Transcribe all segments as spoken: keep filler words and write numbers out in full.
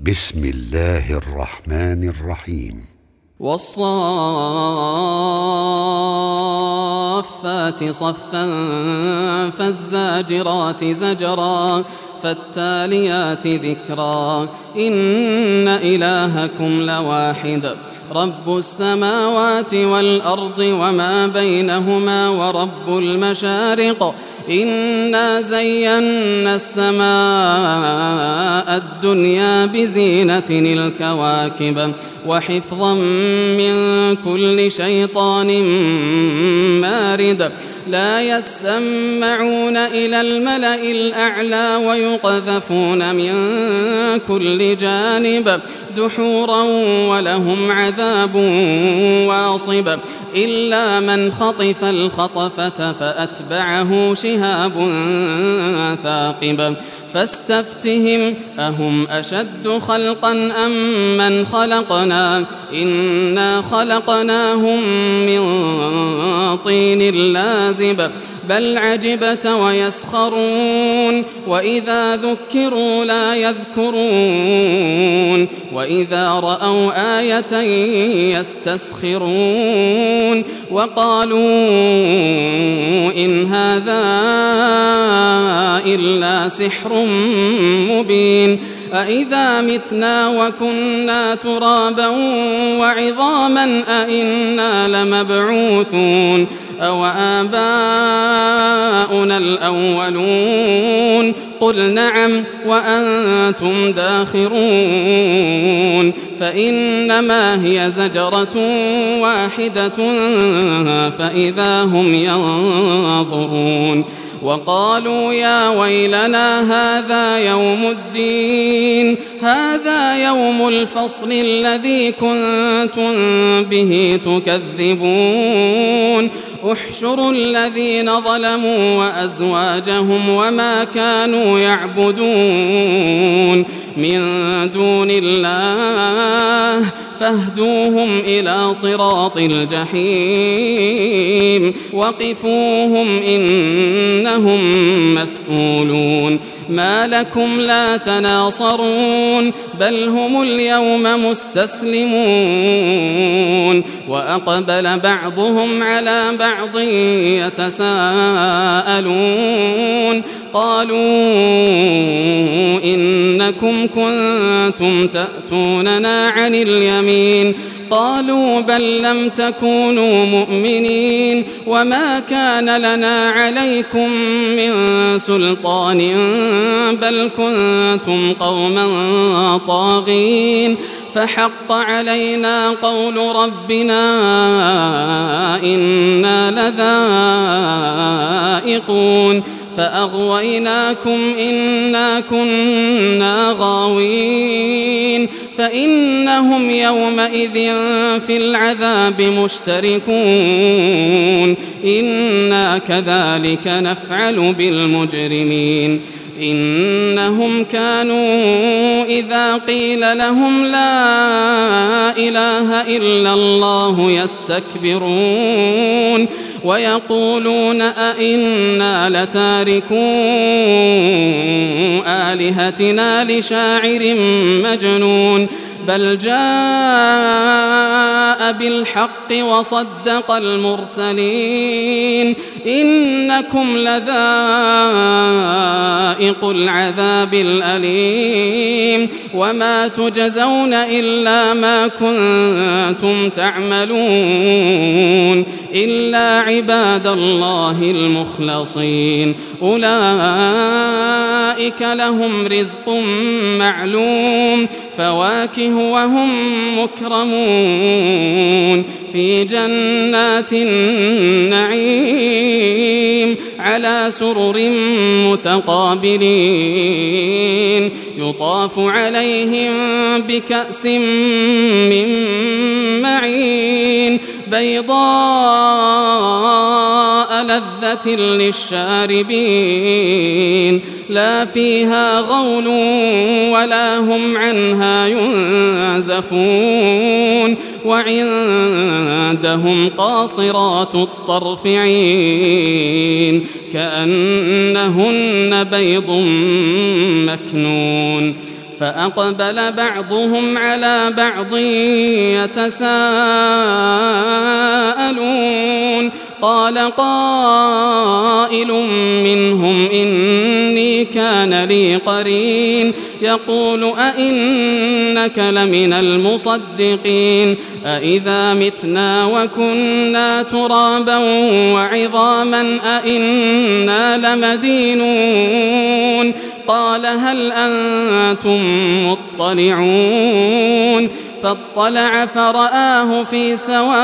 بسم الله الرحمن الرحيم. والصافات صفا فالزاجرات زجرا فالتاليات ذكرا إن إلهكم لواحد رب السماوات والأرض وما بينهما ورب المشارق إنا زينا السماء الدنيا بزينة الكواكب وحفظا من كل شيطان مارد لا يسمعون إلى الملأ الأعلى ويقذفون من كل جانب دحورا ولهم عذاب واصب إلا من خطف الخطفة فأتبعه شهاب ثاقب فاستفتهم أهم أشد خلقا أم من خلقنا إنا خلقناهم من طين لازب بل عجبت ويسخرون وإذا ذكروا لا يذكرون وإذا رأوا آية يستسخرون وقالوا إن هذا إلا سحر مبين أإذا متنا وكنا ترابا وعظاما أإنا لمبعوثون أو آباؤنا الأولون قل نعم وأنتم داخرون فإنما هي زجرة واحدة فإذا هم ينظرون وقالوا يا ويلنا هذا يوم الدين هذا يوم الفصل الذي كنتم به تكذبون احشروا الذين ظلموا وأزواجهم وما كانوا يعبدون من دون الله فاهدوهم إلى صراط الجحيم وقفوهم إنهم مسؤولون ما لكم لا تناصرون بل هم اليوم مستسلمون وأقبل بعضهم على بعض يتساءلون قالوا إنكم كنتم تأتوننا عن اليمين قالوا بل لم تكونوا مؤمنين وما كان لنا عليكم من سلطان بل كنتم قوما طاغين فحق علينا قول ربنا إنا لذائقون فأغويناكم إنا كنا غاوين فإنهم يومئذ في العذاب مشتركون إنا كذلك نفعل بالمجرمين إنهم كانوا إذا قيل لهم لا إله إلا الله يستكبرون ويقولون أئنا لتاركو آلهتنا لشاعر مجنون بل جاء بالحق وصدق المرسلين إنكم لذائق العذاب الأليم وما تجزون إلا ما كنتم تعملون إلا عباد الله المخلصين أولئك لهم رزق معلوم فواكه وهم مكرمون في جنات النعيم على سرر متقابلين يطاف عليهم بكأس من معين بيضاء لذة للشاربين لا فيها غول ولا هم عنها ينزفون وعندهم قاصرات الطرف عين كأنهن بيض مكنون فأقبل بعضهم على بعض يتساءلون قال قائل منهم إني كان لي قرين يقول أئنك لمن المصدقين أئذا متنا وكنا ترابا وعظاما أئنا لمدينون قال هل أنتم مطلعون فاطلع فرآه في سواء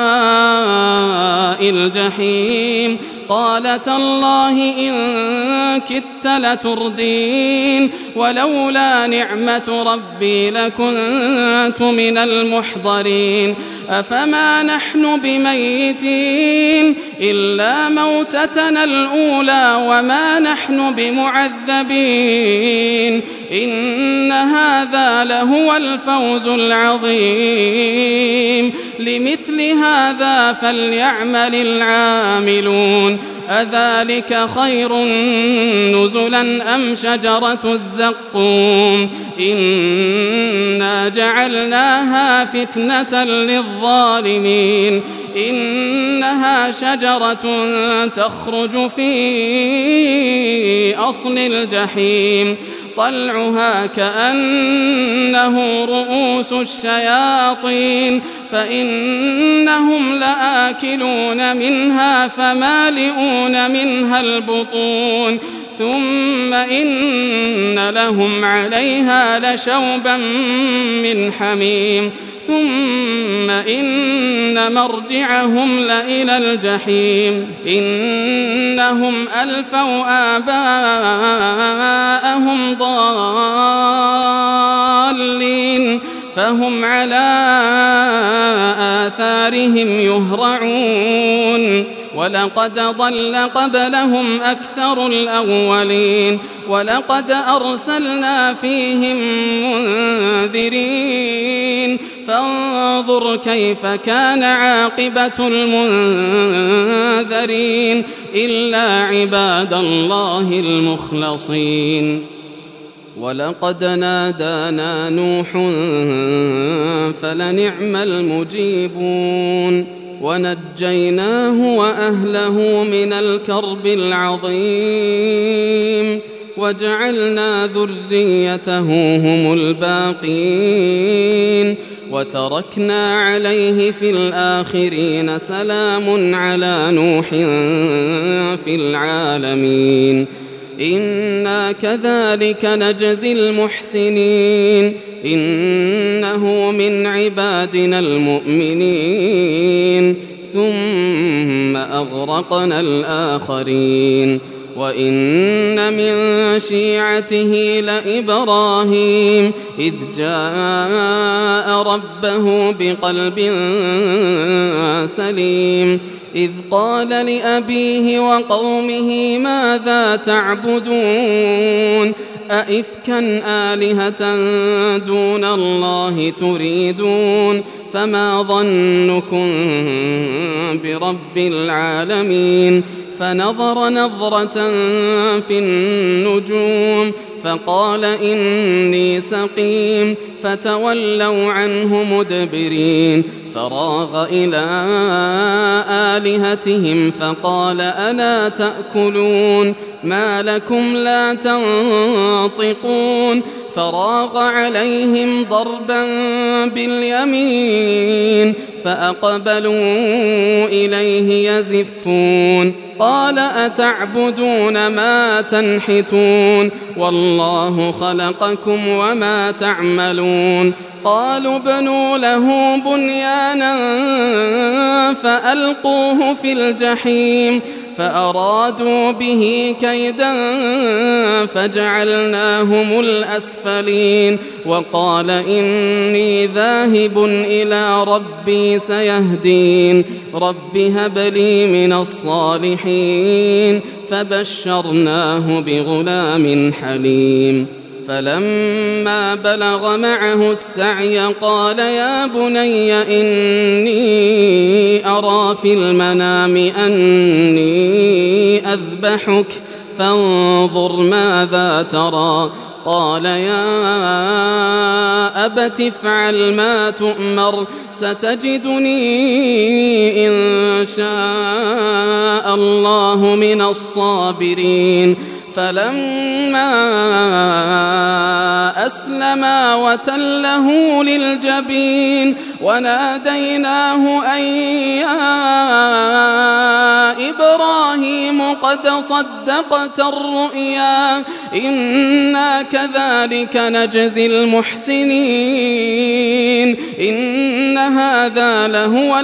الجحيم قال تالله إن كدت لتردين ولولا نعمة ربي لكنت من المحضرين أفما نحن بميتين إلا موتتنا الأولى وما نحن بمعذبين إن هذا لهو الفوز العظيم لمثل هذا فليعمل العاملون أذلك خير نزلا أم شجرة الزقوم إنا جعلناها فتنة للظالمين إنها شجرة تخرج في أصل الجحيم طلعها كأنه رؤوس الشياطين فإنهم لآكلون منها فمالئون منها البطون ثم إن لهم عليها لشوبا من حميم ثم إن مرجعهم لإلى الجحيم إنهم ألفوا آباءهم ضالين فهم على آثارهم يهرعون ولقد ضل قبلهم أكثر الأولين ولقد أرسلنا فيهم منذرين فانظر كيف كان عاقبة المنذرين إلا عباد الله المخلصين ولقد نادانا نوح فلنعم المجيبون ونجيناه وأهله من الكرب العظيم وجعلنا ذريته هم الباقين وتركنا عليه في الآخرين سلام على نوح في العالمين إنا كذلك نجزي المحسنين إنه من عبادنا المؤمنين ثم أغرقنا الآخرين وإن من شيعته لإبراهيم إذ جاء ربه بقلب سليم إذ قال لأبيه وقومه ماذا تعبدون أئفكا آلهة دون الله تريدون فما ظنكم برب العالمين فنظر نظرة في النجوم فقال إني سقيم فتولوا عنه مدبرين فراغ إلى آلهتهم فقال ألا تأكلون ما لكم لا تنطقون فراغ عليهم ضربا باليمين فأقبلوا إليه يزفون قال أتعبدون ما تنحتون والله خلقكم وما تعملون قالوا ابنوا له بنيانا فألقوه في الجحيم فأرادوا به كيدا فجعلناهم الأسفلين وقال إني ذاهب إلى ربي سيهدين رب هب لي من الصالحين فبشرناه بغلام حليم فلما بلغ معه السعي قال يا بني إني أرى في المنام أني أذبحك فانظر ماذا ترى قال يا أبت افعل ما تؤمر ستجدني إن شاء الله من الصابرين فلما أسلما وتله للجبين وناديناه أن يا إبراهيم قد صدقت الرؤيا إنا كذلك نجزي المحسنين إن هذا لهو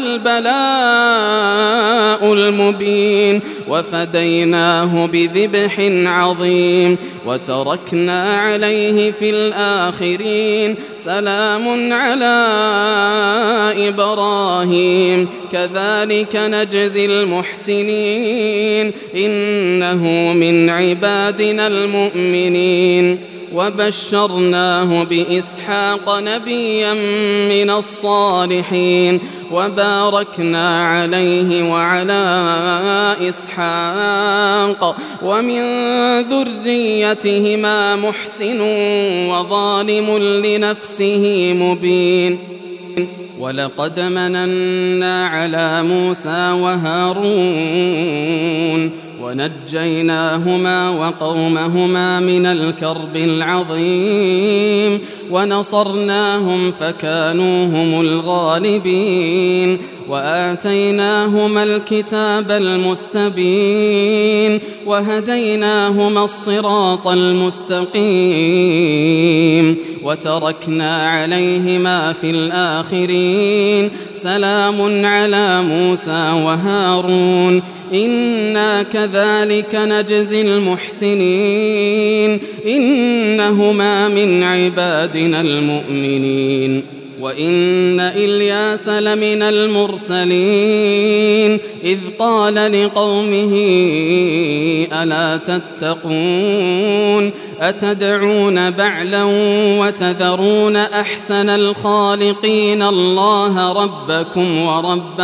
البلاء المبين وفديناه بذبح عظيم وتركنا عليه في الآخرين سلام على إبراهيم كذلك نجزي المحسنين إنه من عبادنا المؤمنين وبشرناه بإسحاق نبيا من الصالحين وباركنا عليه وعلى إسحاق ومن ذريتهما محسن وظالم لنفسه مبين ولقد مننا على موسى وهارون ونجيناهما وقومهما من الكرب العظيم ونصرناهم فكانوا هم الغالبين وآتيناهما الكتاب المستبين وهديناهما الصراط المستقيم وتركنا عليهما في الآخرين سلام على موسى وهارون إنا كذلك نجزي المحسنين إنهما من عبادنا المؤمنين وإن إلياس لمن المرسلين إذ قال لقومه ألا تتقون أتدعون بعلا وتذرون أحسن الخالقين الله ربكم ورب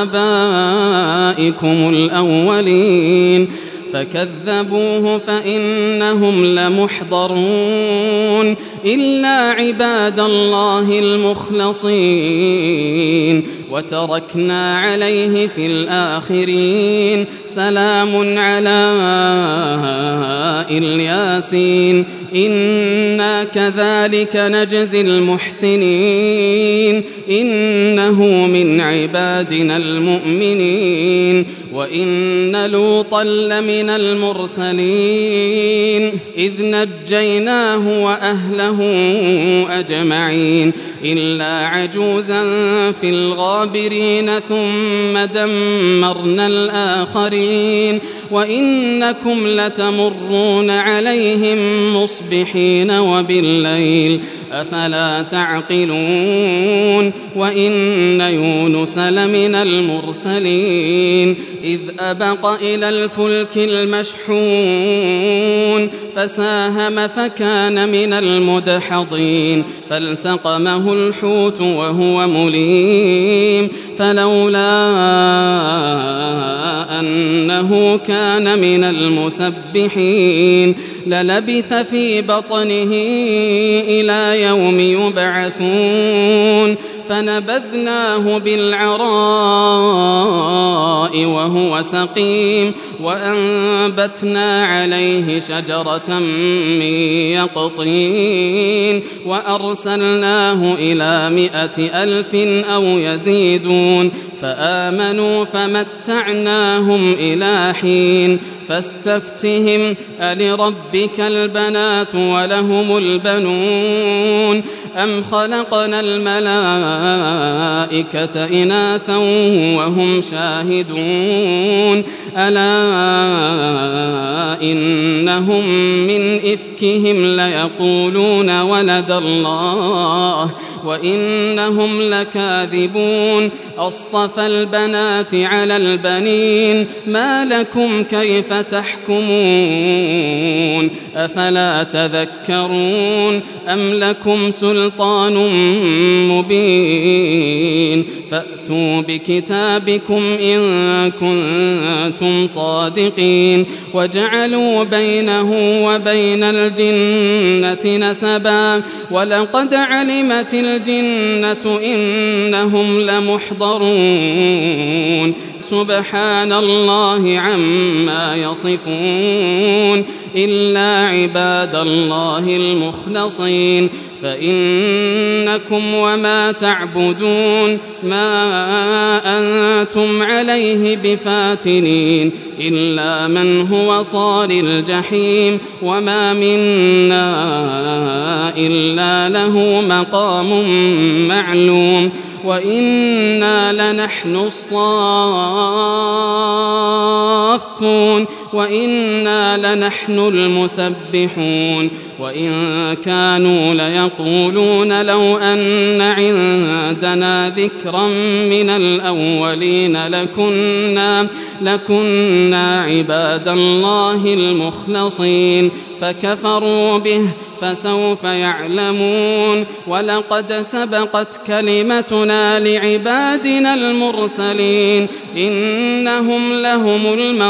آبائكم الأولين فكذبوه فإنهم لمحضرون إلا عباد الله المخلصين وتركنا عليه في الآخرين سلام على الياسين إنا كذلك نجزي المحسنين إنه من عبادنا المؤمنين وإن لوطا لمن المرسلين إذ نجيناه وأهله أجمعين إلا عجوزا في الغابرين ثم دمرنا الآخرين وإنكم لتمرون عليهم مصبحين وبالليل أفلا تعقلون وإن يونس لمن المرسلين إذ أبق إلى الفلك المشحون فساهم فكان من المدحضين فالتقمه الحوت وهو مليم فلولا أنه كان من المسبحين للبث في بطنه إلى يوم يبعثون فنبذناه بالعراء وهو سقيم وأنبتنا عليه شجرة من يقطين وأرسلناه إلى مائة ألف أو يزيدون فآمنوا فمتعناهم إلى حين فاستفتهم ألربك البنات ولهم البنون أم خلقنا الملائكة إناثا وهم شاهدون ألا إنهم من إفكهم ليقولون ولد الله وإنهم لكاذبون أصطفى البنات على البنين ما لكم كيف تحكمون أفلا تذكرون أم لكم سلطان مبين فأتوا بكتابكم إن كنتم صادقين الصادقين وجعلوا بينه وبين الجنة نسبا ولقد علمت الجنة إنهم لمحضرون سبحان الله عما يصفون إلا عباد الله المخلصين فإنكم وما تعبدون ما أنتم عليه بفاتنين إلا من هو صال الجحيم وما منا إلا له مقام معلوم وإنا لنحن الصافون وإنا لنحن المسبحون وإن كانوا ليقولون لو أن عندنا ذكرا من الأولين لكنا, لكنا عباد الله المخلصين فكفروا به فسوف يعلمون ولقد سبقت كلمتنا لعبادنا المرسلين إنهم لهم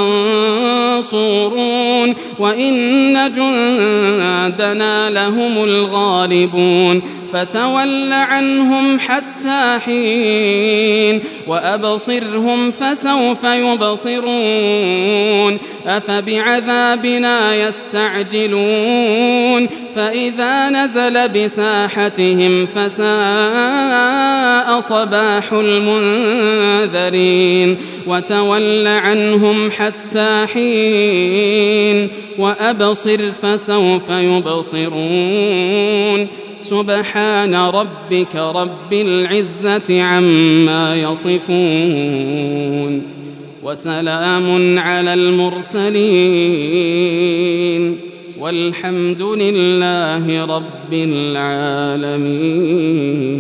المنصورون وإن جندنا لهم الغالبون فتول عنهم حتى حين وأبصرهم فسوف يبصرون أفبعذابنا يستعجلون فإذا نزل بساحتهم فساء صباح المنذرين وتول عنهم حتى حين وأبصر فسوف يبصرون سبحان ربك رب العزة عما يصفون وسلام على المرسلين والحمد لله رب العالمين.